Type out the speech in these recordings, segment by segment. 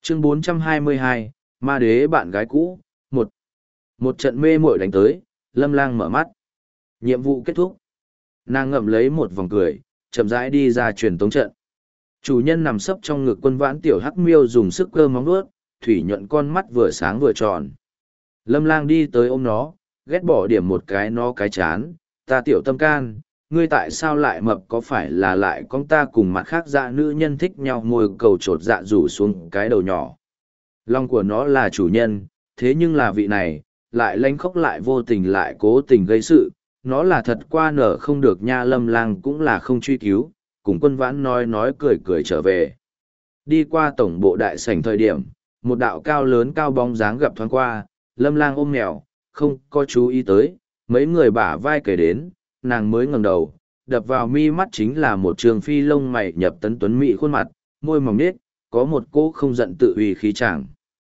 Chương 422, Ma Đế bạn gái cũ, một. Một trận mê muội đánh tới, Lâm Lang mở mắt. Nhiệm vụ kết thúc. Nàng ngậm lấy một vòng cười, chậm rãi đi ra truyền tống trận. Chủ nhân nằm sấp trong ngực Quân Vãn tiểu hắc miêu dùng sức cơ móng vuốt, thủy nhuận con mắt vừa sáng vừa tròn. Lâm Lang đi tới ôm nó, ghét bỏ điểm một cái nó cái chán, ta tiểu tâm can, ngươi tại sao lại mập, có phải là lại con ta cùng mặt khác dạ nữ nhân thích nhau, môi cầu trột dạ rủ xuống cái đầu nhỏ. Lòng của nó là chủ nhân, thế nhưng là vị này, lại lanh khóc lại vô tình lại cố tình gây sự, nó là thật qua nở không được nha. Lâm Lang cũng là không truy cứu, cùng Quân Vãn nói cười cười trở về. Đi qua tổng bộ đại sảnh thời điểm, một đạo cao lớn cao bóng dáng gặp thoáng qua, Lâm Lang ôm mèo, không có chú ý tới, mấy người bả vai kể đến, nàng mới ngẩng đầu, đập vào mi mắt chính là một trường phi lông mày nhập tấn tuấn mỹ khuôn mặt, môi mỏng nết, có một cỗ không giận tự uy khí chàng.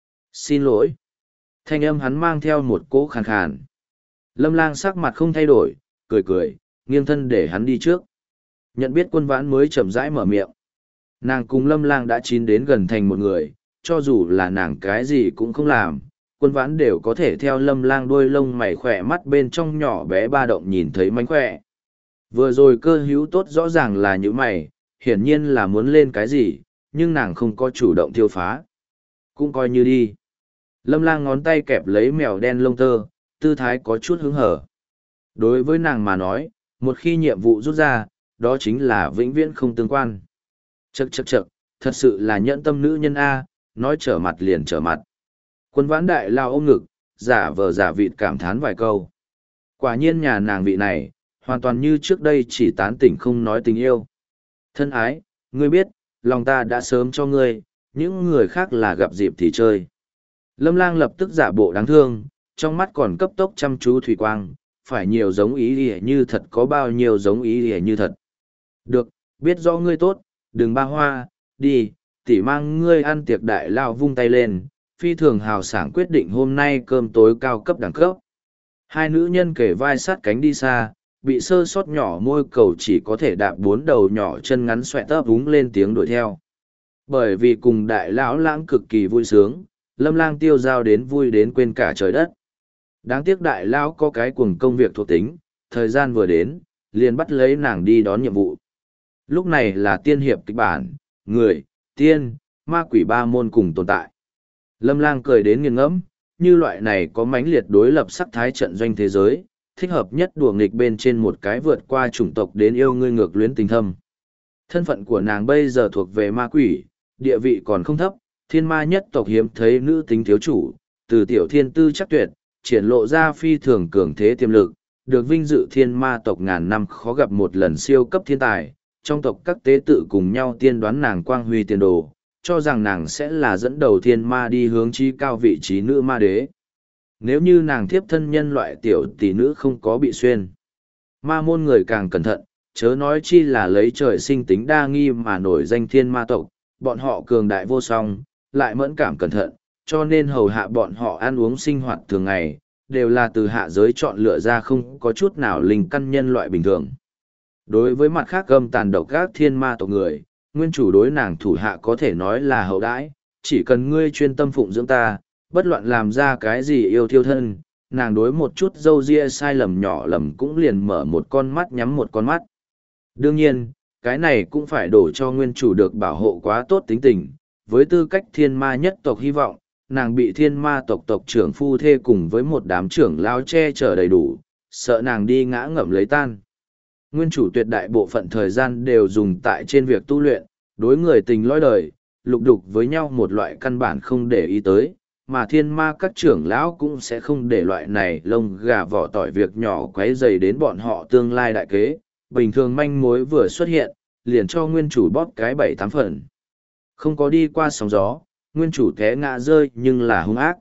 Xin lỗi. Thanh âm hắn mang theo một cỗ khàn khàn. Lâm Lang sắc mặt không thay đổi, cười, nghiêng thân để hắn đi trước. Nhận biết Quân Vãn mới chậm rãi mở miệng. Nàng cùng Lâm Lang đã chín đến gần thành một người, cho dù là nàng cái gì cũng không làm, Quân Vãn đều có thể theo Lâm Lang đuôi lông mày khỏe mắt bên trong nhỏ bé ba động nhìn thấy mánh khỏe. Vừa rồi cơ hữu tốt rõ ràng là những mày, hiển nhiên là muốn lên cái gì, nhưng nàng không có chủ động thiêu phá. Cũng coi như đi. Lâm Lang ngón tay kẹp lấy mèo đen lông tơ, tư thái có chút hứng hở. Đối với nàng mà nói, một khi nhiệm vụ rút ra, đó chính là vĩnh viễn không tương quan. Chậc, thật sự là nhẫn tâm nữ nhân A, nói trở mặt liền trở mặt. Quân Vãn đại lao ôm ngực, giả vờ giả vịt cảm thán vài câu. Quả nhiên nhà nàng vị này, hoàn toàn như trước đây chỉ tán tỉnh không nói tình yêu. Thân ái, ngươi biết, lòng ta đã sớm cho ngươi, những người khác là gặp dịp thì chơi. Lâm Lang lập tức giả bộ đáng thương, trong mắt còn cấp tốc chăm chú thủy quang, phải nhiều giống ý ỉa như thật có bao nhiêu giống ý ỉa như thật. Được, biết rõ ngươi tốt, đừng ba hoa, đi, tỉ mang ngươi ăn tiệc đại lao vung tay lên, phi thường hào sảng quyết định hôm nay cơm tối cao cấp đẳng cấp. Hai nữ nhân kể vai sát cánh đi xa, bị sơ sót nhỏ môi cầu chỉ có thể đạp bốn đầu nhỏ chân ngắn xoẹ tấp úng lên tiếng đuổi theo. Bởi vì cùng đại lão lãng cực kỳ vui sướng, Lâm Lang tiêu dao đến vui đến quên cả trời đất. Đáng tiếc đại lão có cái cuồng công việc thuộc tính, thời gian vừa đến, liền bắt lấy nàng đi đón nhiệm vụ. Lúc này là tiên hiệp kịch bản, người, tiên, ma quỷ ba môn cùng tồn tại. Lâm Lang cười đến nghiêng ngẫm, như loại này có mãnh liệt đối lập sắc thái trận doanh thế giới, thích hợp nhất đùa nghịch bên trên một cái vượt qua chủng tộc đến yêu ngươi ngược luyến tình thâm. Thân phận của nàng bây giờ thuộc về ma quỷ, địa vị còn không thấp, thiên ma nhất tộc hiếm thấy nữ tính thiếu chủ, từ tiểu thiên tư chắc tuyệt, triển lộ ra phi thường cường thế tiềm lực, được vinh dự thiên ma tộc ngàn năm khó gặp một lần siêu cấp thiên tài, trong tộc các tế tự cùng nhau tiên đoán nàng quang huy tiền đồ, cho rằng nàng sẽ là dẫn đầu thiên ma đi hướng chí cao vị trí nữ ma đế. Nếu như nàng thiếp thân nhân loại tiểu tỷ nữ không có bị xuyên. Ma môn người càng cẩn thận, chớ nói chi là lấy trời sinh tính đa nghi mà nổi danh thiên ma tộc, bọn họ cường đại vô song, lại mẫn cảm cẩn thận, cho nên hầu hạ bọn họ ăn uống sinh hoạt thường ngày, đều là từ hạ giới chọn lựa ra không có chút nào linh căn nhân loại bình thường. Đối với mặt khác gâm tàn độc các thiên ma tộc người, nguyên chủ đối nàng thủ hạ có thể nói là hậu đãi, chỉ cần ngươi chuyên tâm phụng dưỡng ta, bất loạn làm ra cái gì yêu thiêu thân, nàng đối một chút dâu ria sai lầm nhỏ lầm cũng liền mở một con mắt nhắm một con mắt. Đương nhiên, cái này cũng phải đổ cho nguyên chủ được bảo hộ quá tốt tính tình, với tư cách thiên ma nhất tộc hy vọng, nàng bị thiên ma tộc tộc trưởng phu thê cùng với một đám trưởng lao che chở đầy đủ, sợ nàng đi ngã ngậm lấy tan. Nguyên chủ tuyệt đại bộ phận thời gian đều dùng tại trên việc tu luyện, đối người tình lõi đời, lục đục với nhau một loại căn bản không để ý tới, mà thiên ma các trưởng lão cũng sẽ không để loại này lông gà vỏ tỏi việc nhỏ quấy dày đến bọn họ tương lai đại kế, bình thường manh mối vừa xuất hiện, liền cho nguyên chủ bóp cái 7-8 phần. Không có đi qua sóng gió, nguyên chủ té ngã rơi nhưng là hung ác.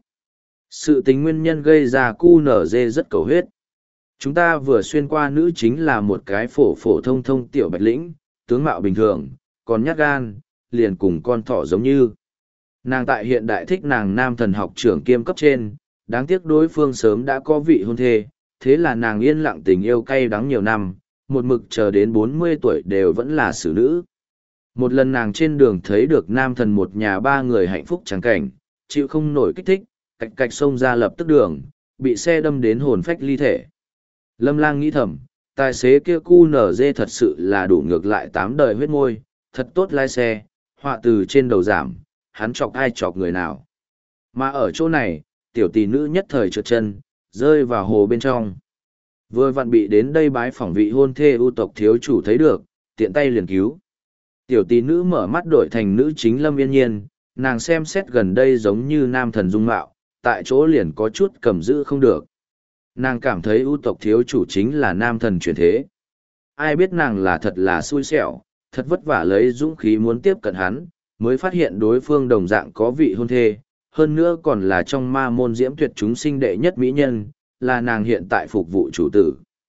Sự tính nguyên nhân gây ra QNZ rất cầu huyết. Chúng ta vừa xuyên qua nữ chính là một cái phổ phổ thông thông tiểu bạch lĩnh, tướng mạo bình thường, còn nhát gan, liền cùng con thỏ giống như. Nàng tại hiện đại thích nàng nam thần học trưởng kiêm cấp trên, đáng tiếc đối phương sớm đã có vị hôn thê, thế là nàng yên lặng tình yêu cay đắng nhiều năm, một mực chờ đến 40 tuổi đều vẫn là xử nữ. Một lần nàng trên đường thấy được nam thần một nhà ba người hạnh phúc trắng cảnh, chịu không nổi kích thích, cạch cạch xông ra lập tức đường, bị xe đâm đến hồn phách ly thể. Lâm Lang nghĩ thầm, tài xế kia QNZ thật sự là đủ ngược lại 8 đời huyết môi, thật tốt lái xe, họa từ trên đầu giảm, hắn chọc ai chọc người nào. Mà ở chỗ này, tiểu tỷ nữ nhất thời trượt chân, rơi vào hồ bên trong. Vừa vặn bị đến đây bái phỏng vị hôn thê ưu tộc thiếu chủ thấy được, tiện tay liền cứu. Tiểu tỷ nữ mở mắt đổi thành nữ chính Lâm Yên Nhiên, nàng xem xét gần đây giống như nam thần dung mạo, tại chỗ liền có chút cầm giữ không được. Nàng cảm thấy ưu tộc thiếu chủ chính là nam thần chuyển thế. Ai biết nàng là thật là xui xẻo, thật vất vả lấy dũng khí muốn tiếp cận hắn, mới phát hiện đối phương đồng dạng có vị hôn thê, hơn nữa còn là trong ma môn diễm tuyệt chúng sinh đệ nhất mỹ nhân, là nàng hiện tại phục vụ chủ tử.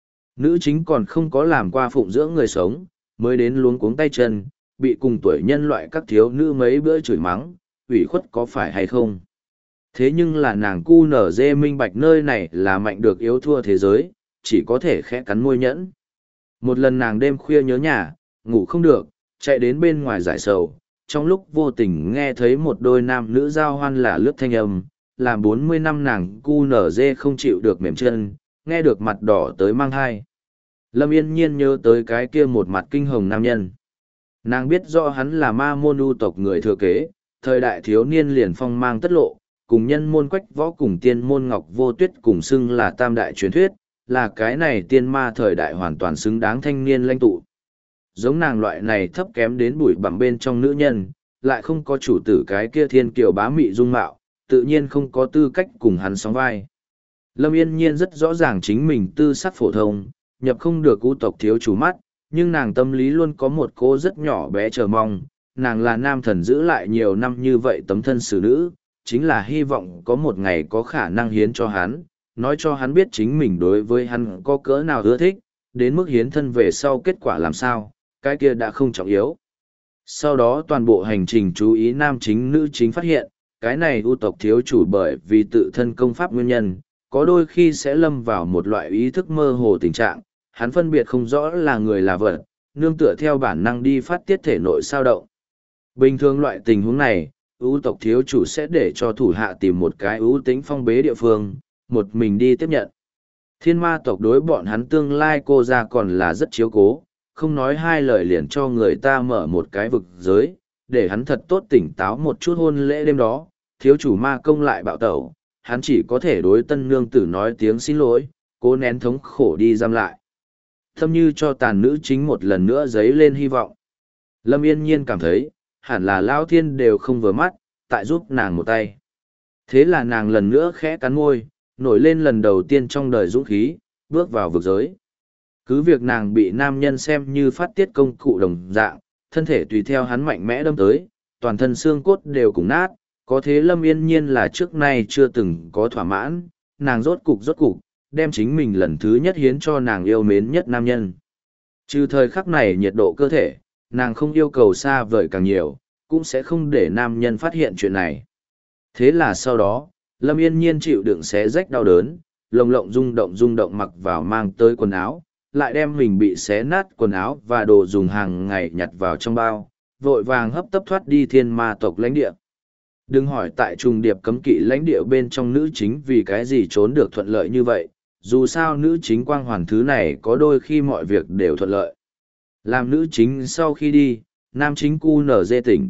Nữ chính còn không có làm qua phụng dưỡng người sống, mới đến luống cuống tay chân, bị cùng tuổi nhân loại các thiếu nữ mấy bữa chửi mắng, ủy khuất có phải hay không. Thế nhưng là nàng cu nở dê minh bạch nơi này là mạnh được yếu thua thế giới, chỉ có thể khẽ cắn môi nhẫn. Một lần nàng đêm khuya nhớ nhà, ngủ không được, chạy đến bên ngoài giải sầu, trong lúc vô tình nghe thấy một đôi nam nữ giao hoan là lướt thanh âm, làm 40 năm nàng cu nở dê không chịu được mềm chân, nghe được mặt đỏ tới mang hai. Lâm Yên Nhiên nhớ tới cái kia một mặt kinh hồng nam nhân. Nàng biết rõ hắn là ma môn ưu tộc người thừa kế, thời đại thiếu niên liền phong mang tất lộ, cùng nhân môn quách võ cùng tiên môn ngọc vô tuyết cùng xưng là tam đại truyền thuyết, là cái này tiên ma thời đại hoàn toàn xứng đáng thanh niên lãnh tụ. Giống nàng loại này thấp kém đến bụi bặm bên trong nữ nhân, lại không có chủ tử cái kia thiên kiều bá mị dung mạo, tự nhiên không có tư cách cùng hắn sóng vai. Lâm Yên Nhiên rất rõ ràng chính mình tư sắc phổ thông, nhập không được ưu tộc thiếu chủ mắt, nhưng nàng tâm lý luôn có một cô rất nhỏ bé chờ mong, nàng là nam thần giữ lại nhiều năm như vậy tấm thân xử nữ, chính là hy vọng có một ngày có khả năng hiến cho hắn, nói cho hắn biết chính mình đối với hắn có cỡ nào ưa thích, đến mức hiến thân về sau kết quả làm sao, cái kia đã không trọng yếu. Sau đó toàn bộ hành trình chú ý nam chính nữ chính phát hiện, cái này ưu tộc thiếu chủ bởi vì tự thân công pháp nguyên nhân, có đôi khi sẽ lâm vào một loại ý thức mơ hồ tình trạng, hắn phân biệt không rõ là người là vật, nương tựa theo bản năng đi phát tiết thể nội sao động. Bình thường loại tình huống này, ưu tộc thiếu chủ sẽ để cho thủ hạ tìm một cái ưu tính phong bế địa phương, một mình đi tiếp nhận. Thiên ma tộc đối bọn hắn tương lai cô ra còn là rất chiếu cố, không nói hai lời liền cho người ta mở một cái vực giới, để hắn thật tốt tỉnh táo một chút hôn lễ đêm đó, thiếu chủ ma công lại bạo tẩu, hắn chỉ có thể đối tân nương tử nói tiếng xin lỗi, cố nén thống khổ đi giam lại. Thâm như cho tàn nữ chính một lần nữa dấy lên hy vọng. Lâm Yên Nhiên cảm thấy, hẳn là Lao Thiên đều không vừa mắt, tại giúp nàng một tay. Thế là nàng lần nữa khẽ cắn môi, nổi lên lần đầu tiên trong đời dũng khí, bước vào vực giới. Cứ việc nàng bị nam nhân xem như phát tiết công cụ đồng dạng, thân thể tùy theo hắn mạnh mẽ đâm tới, toàn thân xương cốt đều cùng nát, có thế Lâm Yên Nhiên là trước nay chưa từng có thỏa mãn, nàng rốt cục, đem chính mình lần thứ nhất hiến cho nàng yêu mến nhất nam nhân. Trừ thời khắc này nhiệt độ cơ thể, nàng không yêu cầu xa vời càng nhiều, cũng sẽ không để nam nhân phát hiện chuyện này. Thế là sau đó, Lâm Yên Nhiên chịu đựng xé rách đau đớn, lồng lộng rung động mặc vào mang tới quần áo, lại đem mình bị xé nát quần áo và đồ dùng hàng ngày nhặt vào trong bao, vội vàng hấp tấp thoát đi thiên ma tộc lãnh địa. Đừng hỏi tại trùng điệp cấm kỵ lãnh địa bên trong nữ chính vì cái gì trốn được thuận lợi như vậy, dù sao nữ chính quang hoàn thứ này có đôi khi mọi việc đều thuận lợi. Làm nữ chính sau khi đi, nam chính cu nở dê tỉnh.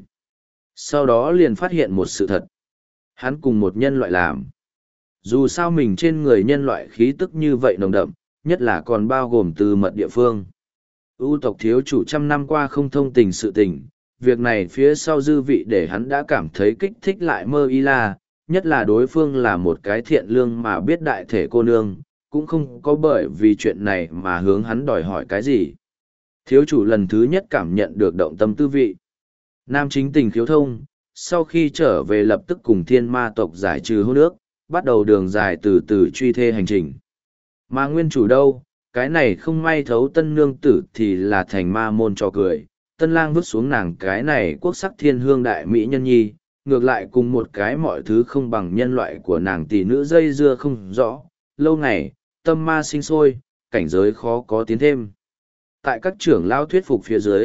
Sau đó liền phát hiện một sự thật. Hắn cùng một nhân loại làm. Dù sao mình trên người nhân loại khí tức như vậy nồng đậm, nhất là còn bao gồm từ mật địa phương. Ưu tộc thiếu chủ trăm năm qua không thông tình sự tình, việc này phía sau dư vị để hắn đã cảm thấy kích thích lại mơ y la, nhất là đối phương là một cái thiện lương mà biết đại thể cô nương, cũng không có bởi vì chuyện này mà hướng hắn đòi hỏi cái gì. Thiếu chủ lần thứ nhất cảm nhận được động tâm tư vị. Nam chính tình khiếu thông, sau khi trở về lập tức cùng thiên ma tộc giải trừ hôn ước, bắt đầu đường dài từ từ truy thê hành trình. Mà nguyên chủ đâu, cái này không may thấu tân nương tử thì là thành ma môn cho cười, tân lang vứt xuống nàng cái này quốc sắc thiên hương đại mỹ nhân nhi, ngược lại cùng một cái mọi thứ không bằng nhân loại của nàng tỷ nữ dây dưa không rõ, lâu ngày, tâm ma sinh sôi, cảnh giới khó có tiến thêm. Tại các trưởng lao thuyết phục phía dưới,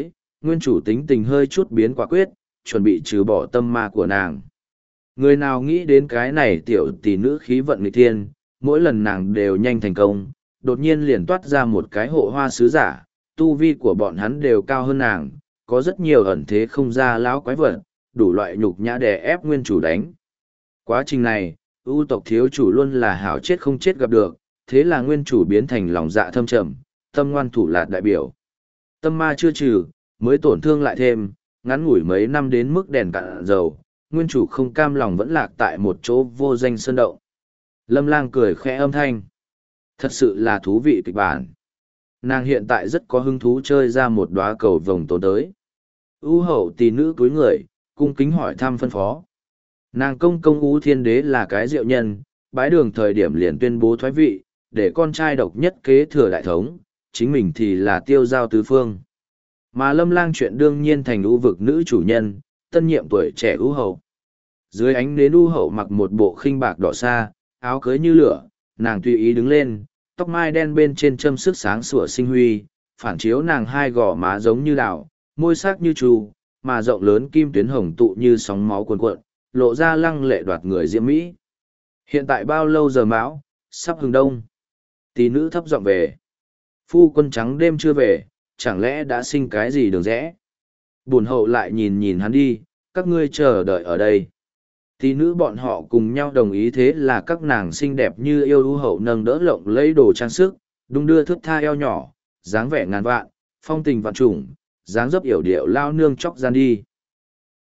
nguyên chủ tính tình hơi chút biến quả quyết, chuẩn bị trừ bỏ tâm ma của nàng. Người nào nghĩ đến cái này tiểu tỷ nữ khí vận nghịch thiên, mỗi lần nàng đều nhanh thành công, đột nhiên liền toát ra một cái hộ hoa sứ giả, tu vi của bọn hắn đều cao hơn nàng, có rất nhiều ẩn thế không ra lão quái vật, đủ loại nhục nhã đè ép nguyên chủ đánh. Quá trình này, ưu tộc thiếu chủ luôn là hảo chết không chết gặp được, thế là nguyên chủ biến thành lòng dạ thâm trầm, tâm ngoan thủ lạt đại biểu. Tâm ma chưa trừ, mới tổn thương lại thêm, ngắn ngủi mấy năm đến mức đèn cạn dầu, nguyên chủ không cam lòng vẫn lạc tại một chỗ vô danh sơn động. Lâm Lang cười khẽ âm thanh. Thật sự là thú vị kịch bản. Nàng hiện tại rất có hứng thú chơi ra một đóa cầu vồng tốn tới. U hậu tỷ nữ cúi người, cung kính hỏi thăm phân phó. Nàng công công U Thiên Đế là cái diệu nhân, bái đường thời điểm liền tuyên bố thoái vị, để con trai độc nhất kế thừa đại thống, chính mình thì là tiêu giao tứ phương. Mà Lâm Lang chuyện đương nhiên thành U vực nữ chủ nhân, tân nhiệm tuổi trẻ U hậu. Dưới ánh nến U hậu mặc một bộ khinh bạc đỏ sa, áo cưới như lửa, nàng tùy ý đứng lên, tóc mai đen bên trên châm sức sáng sủa sinh huy, phản chiếu nàng hai gò má giống như đào, môi sắc như trù, mà rộng lớn kim tuyến hồng tụ như sóng máu cuồn cuộn, lộ ra lăng lệ đoạt người diễm mỹ. Hiện tại bao lâu giờ mão, sắp hừng đông. Tỷ nữ thấp giọng về. Phu quân trắng đêm chưa về, chẳng lẽ đã sinh cái gì đường rẽ. Bổn hậu lại nhìn nhìn hắn đi, các ngươi chờ đợi ở đây. Tỷ nữ bọn họ cùng nhau đồng ý, thế là các nàng xinh đẹp như yêu ưu hậu nâng đỡ lộng lấy đồ trang sức, đung đưa thướt tha eo nhỏ, dáng vẻ ngàn vạn, phong tình vạn trùng, dáng dấp yểu điệu lao nương chóc gian đi.